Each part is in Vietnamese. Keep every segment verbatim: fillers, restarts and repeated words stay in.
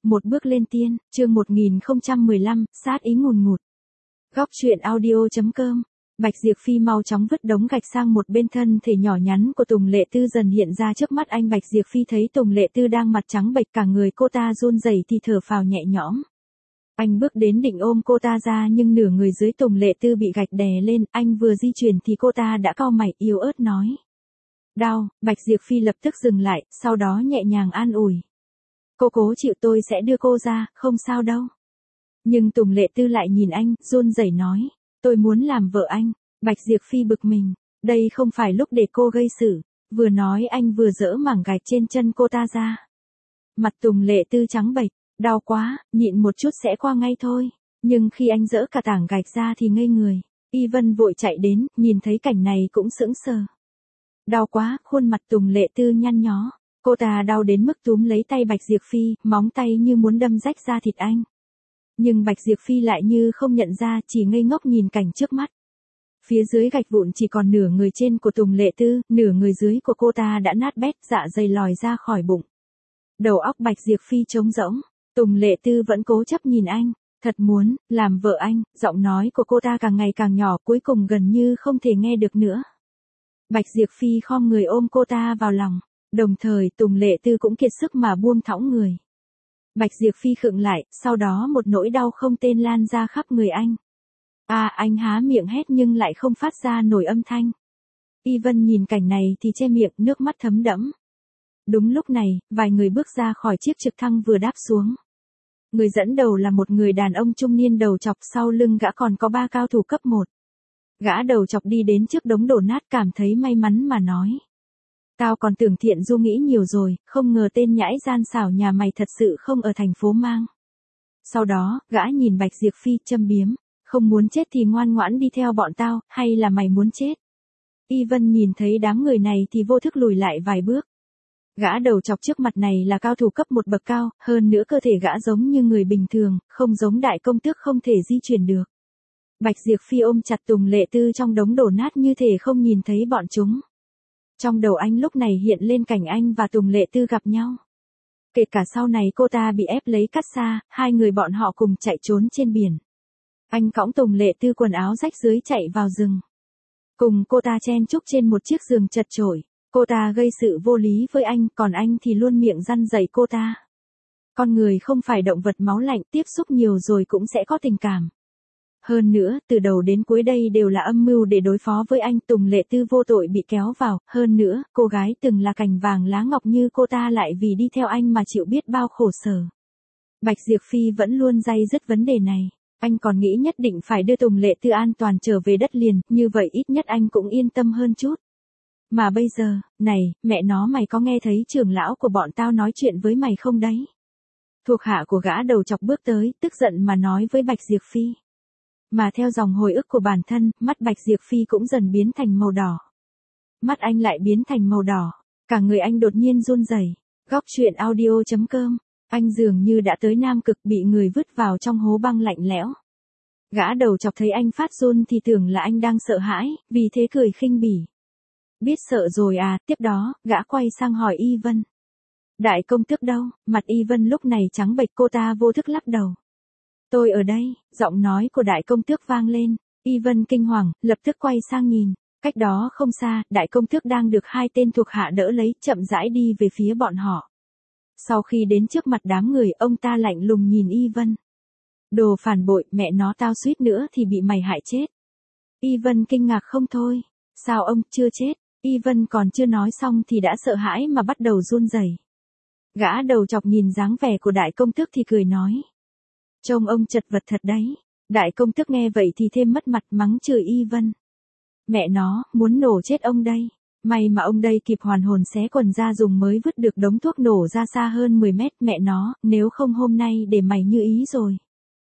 Một bước lên tiên, chương một nghìn không trăm mười lăm, sát ý ngùn ngụt. Góc truyện audio.com. Bạch Diệp Phi mau chóng vứt đống gạch sang một bên, thân thể nhỏ nhắn của Tùng Lệ Tư dần hiện ra trước mắt anh. Bạch Diệp Phi thấy Tùng Lệ Tư đang mặt trắng bệch, cả người cô ta run rẩy thì thở phào nhẹ nhõm. Anh bước đến định ôm cô ta ra, nhưng nửa người dưới Tùng Lệ Tư bị gạch đè lên, anh vừa di chuyển thì cô ta đã cau mày yếu ớt nói. Đau. Bạch Diệp Phi lập tức dừng lại, sau đó nhẹ nhàng an ủi. Cô cố chịu, tôi sẽ đưa cô ra, không sao đâu. Nhưng Tùng Lệ Tư lại nhìn anh, run rẩy nói. Tôi muốn làm vợ anh. Bạch Diệp Phi bực mình. Đây không phải lúc để cô gây sự. Vừa nói anh vừa dỡ mảng gạch trên chân cô ta ra. Mặt Tùng Lệ Tư trắng bệch. Đau quá, nhịn một chút sẽ qua ngay thôi. Nhưng khi anh dỡ cả tảng gạch ra thì ngây người. Y Vân vội chạy đến, nhìn thấy cảnh này cũng sững sờ. Đau quá, khuôn mặt Tùng Lệ Tư nhăn nhó. Cô ta đau đến mức túm lấy tay Bạch Diệp Phi, móng tay như muốn đâm rách da thịt anh. Nhưng Bạch Diệp Phi lại như không nhận ra, chỉ ngây ngốc nhìn cảnh trước mắt. Phía dưới gạch vụn chỉ còn nửa người trên của Tùng Lệ Tư, nửa người dưới của cô ta đã nát bét, dạ dày lòi ra khỏi bụng. Đầu óc Bạch Diệp Phi trống rỗng, Tùng Lệ Tư vẫn cố chấp nhìn anh, thật muốn làm vợ anh. Giọng nói của cô ta càng ngày càng nhỏ, cuối cùng gần như không thể nghe được nữa. Bạch Diệp Phi khom người ôm cô ta vào lòng. Đồng thời Tùng Lệ Tư cũng kiệt sức mà buông thõng người. Bạch Diệp Phi khựng lại, sau đó một nỗi đau không tên lan ra khắp người anh. À, anh há miệng hét nhưng lại không phát ra nổi âm thanh. Y Vân nhìn cảnh này thì che miệng, nước mắt thấm đẫm. Đúng lúc này, vài người bước ra khỏi chiếc trực thăng vừa đáp xuống. Người dẫn đầu là một người đàn ông trung niên đầu chọc, sau lưng gã còn có ba cao thủ cấp một. Gã đầu chọc đi đến trước đống đổ nát, cảm thấy may mắn mà nói. Tao còn tưởng Thiện Du nghĩ nhiều rồi, không ngờ tên nhãi gian xảo nhà mày thật sự không ở thành phố Mang. Sau đó, gã nhìn Bạch Diệp Phi châm biếm, không muốn chết thì ngoan ngoãn đi theo bọn tao, hay là mày muốn chết? Y Vân nhìn thấy đám người này thì vô thức lùi lại vài bước. Gã đầu chọc trước mặt này là cao thủ cấp một bậc cao, hơn nữa cơ thể gã giống như người bình thường, không giống đại công tước không thể di chuyển được. Bạch Diệp Phi ôm chặt Tùng Lệ Tư trong đống đổ nát như thể không nhìn thấy bọn chúng. Trong đầu anh lúc này hiện lên cảnh anh và Tùng Lệ Tư gặp nhau. Kể cả sau này cô ta bị ép lấy cắt xa, hai người bọn họ cùng chạy trốn trên biển. Anh cõng Tùng Lệ Tư quần áo rách dưới chạy vào rừng. Cùng cô ta chen chúc trên một chiếc giường chật chội. Cô ta gây sự vô lý với anh, còn anh thì luôn miệng răn dạy cô ta. Con người không phải động vật máu lạnh, tiếp xúc nhiều rồi cũng sẽ có tình cảm. Hơn nữa, từ đầu đến cuối đây đều là âm mưu để đối phó với anh. Tùng Lệ Tư vô tội bị kéo vào, hơn nữa, cô gái từng là cành vàng lá ngọc như cô ta lại vì đi theo anh mà chịu biết bao khổ sở. Bạch Diệp Phi vẫn luôn day dứt vấn đề này. Anh còn nghĩ nhất định phải đưa Tùng Lệ Tư an toàn trở về đất liền, như vậy ít nhất anh cũng yên tâm hơn chút. Mà bây giờ, này, mẹ nó, mày có nghe thấy trưởng lão của bọn tao nói chuyện với mày không đấy? Thuộc hạ của gã đầu chọc bước tới, tức giận mà nói với Bạch Diệp Phi. Mà theo dòng hồi ức của bản thân, mắt Bạch Diệp Phi cũng dần biến thành màu đỏ. Mắt anh lại biến thành màu đỏ, cả người anh đột nhiên run rẩy. Góc truyện audio.com. Anh dường như đã tới Nam Cực, bị người vứt vào trong hố băng lạnh lẽo. Gã đầu chọc thấy anh phát run thì tưởng là anh đang sợ hãi, vì thế cười khinh bỉ. Biết sợ rồi à? Tiếp đó, gã quay sang hỏi Y Vân. Đại công tước đâu? Mặt Y Vân lúc này trắng bệch, cô ta vô thức lắc đầu. Tôi ở đây. Giọng nói của đại công tước vang lên. Y Vân kinh hoàng, lập tức quay sang nhìn. Cách đó không xa, đại công tước đang được hai tên thuộc hạ đỡ lấy, chậm rãi đi về phía bọn họ. Sau khi đến trước mặt đám người, ông ta lạnh lùng nhìn Y Vân. Đồ phản bội, mẹ nó, tao suýt nữa thì bị mày hại chết. Y Vân kinh ngạc không thôi. Sao ông chưa chết? Y Vân còn chưa nói xong thì đã sợ hãi mà bắt đầu run rẩy. Gã đầu chọc nhìn dáng vẻ của đại công tước thì cười nói. Trông ông chật vật thật đấy. Đại công tước nghe vậy thì thêm mất mặt, mắng chửi Y Vân. Mẹ nó, muốn nổ chết ông đây. May mà ông đây kịp hoàn hồn xé quần ra dùng mới vứt được đống thuốc nổ ra xa hơn mười mét, mẹ nó, nếu không hôm nay để mày như ý rồi.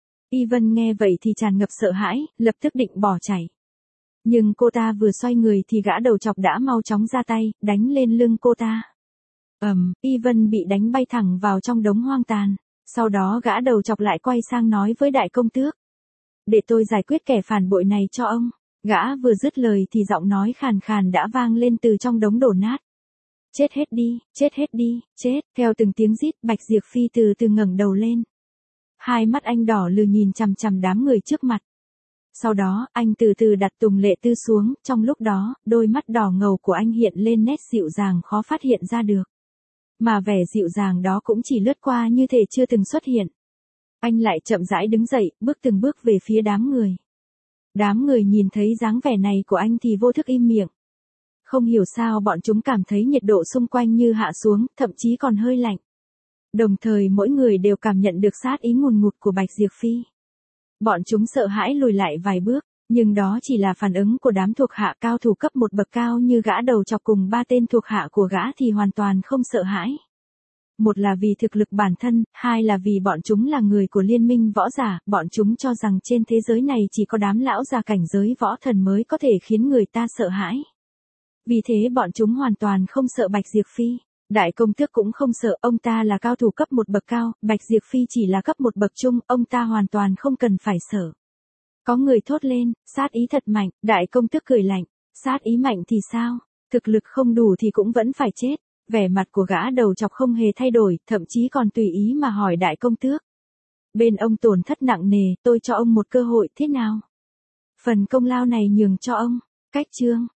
Y Vân nghe vậy thì tràn ngập sợ hãi, lập tức định bỏ chạy. Nhưng cô ta vừa xoay người thì gã đầu chọc đã mau chóng ra tay, đánh lên lưng cô ta. Ầm, um, Y Vân bị đánh bay thẳng vào trong đống hoang tàn. Sau đó gã đầu chọc lại quay sang nói với đại công tước. Để tôi giải quyết kẻ phản bội này cho ông. Gã vừa dứt lời thì giọng nói khàn khàn đã vang lên từ trong đống đổ nát. chết hết đi, chết hết đi, chết, theo từng tiếng rít, Bạch Diệp Phi từ từ ngẩng đầu lên. Hai mắt anh đỏ lừ nhìn chằm chằm đám người trước mặt. Sau đó, anh từ từ đặt Tùng Lệ Tư xuống, trong lúc đó, đôi mắt đỏ ngầu của anh hiện lên nét dịu dàng khó phát hiện ra được. Mà vẻ dịu dàng đó cũng chỉ lướt qua như thể chưa từng xuất hiện. Anh lại chậm rãi đứng dậy, bước từng bước về phía đám người. Đám người nhìn thấy dáng vẻ này của anh thì vô thức im miệng. Không hiểu sao bọn chúng cảm thấy nhiệt độ xung quanh như hạ xuống, thậm chí còn hơi lạnh. Đồng thời mỗi người đều cảm nhận được sát ý ngùn ngụt của Bạch Diệp Phi. Bọn chúng sợ hãi lùi lại vài bước, nhưng đó chỉ là phản ứng của đám thuộc hạ cao thủ cấp một bậc cao như gã đầu chọc cùng ba tên thuộc hạ của gã thì hoàn toàn không sợ hãi. Một là vì thực lực bản thân, hai là vì bọn chúng là người của liên minh võ giả, bọn chúng cho rằng trên thế giới này chỉ có đám lão già cảnh giới võ thần mới có thể khiến người ta sợ hãi. Vì thế bọn chúng hoàn toàn không sợ Bạch Diệp Phi. Đại công tước cũng không sợ, ông ta là cao thủ cấp một bậc cao, Bạch Diệp Phi chỉ là cấp một bậc trung, ông ta hoàn toàn không cần phải sợ. Có người thốt lên, sát ý thật mạnh, đại công tước cười lạnh, sát ý mạnh thì sao, thực lực không đủ thì cũng vẫn phải chết. Vẻ mặt của gã đầu chọc không hề thay đổi, thậm chí còn tùy ý mà hỏi đại công tước. Bên ông tổn thất nặng nề, tôi cho ông một cơ hội thế nào? Phần công lao này nhường cho ông. Cách chương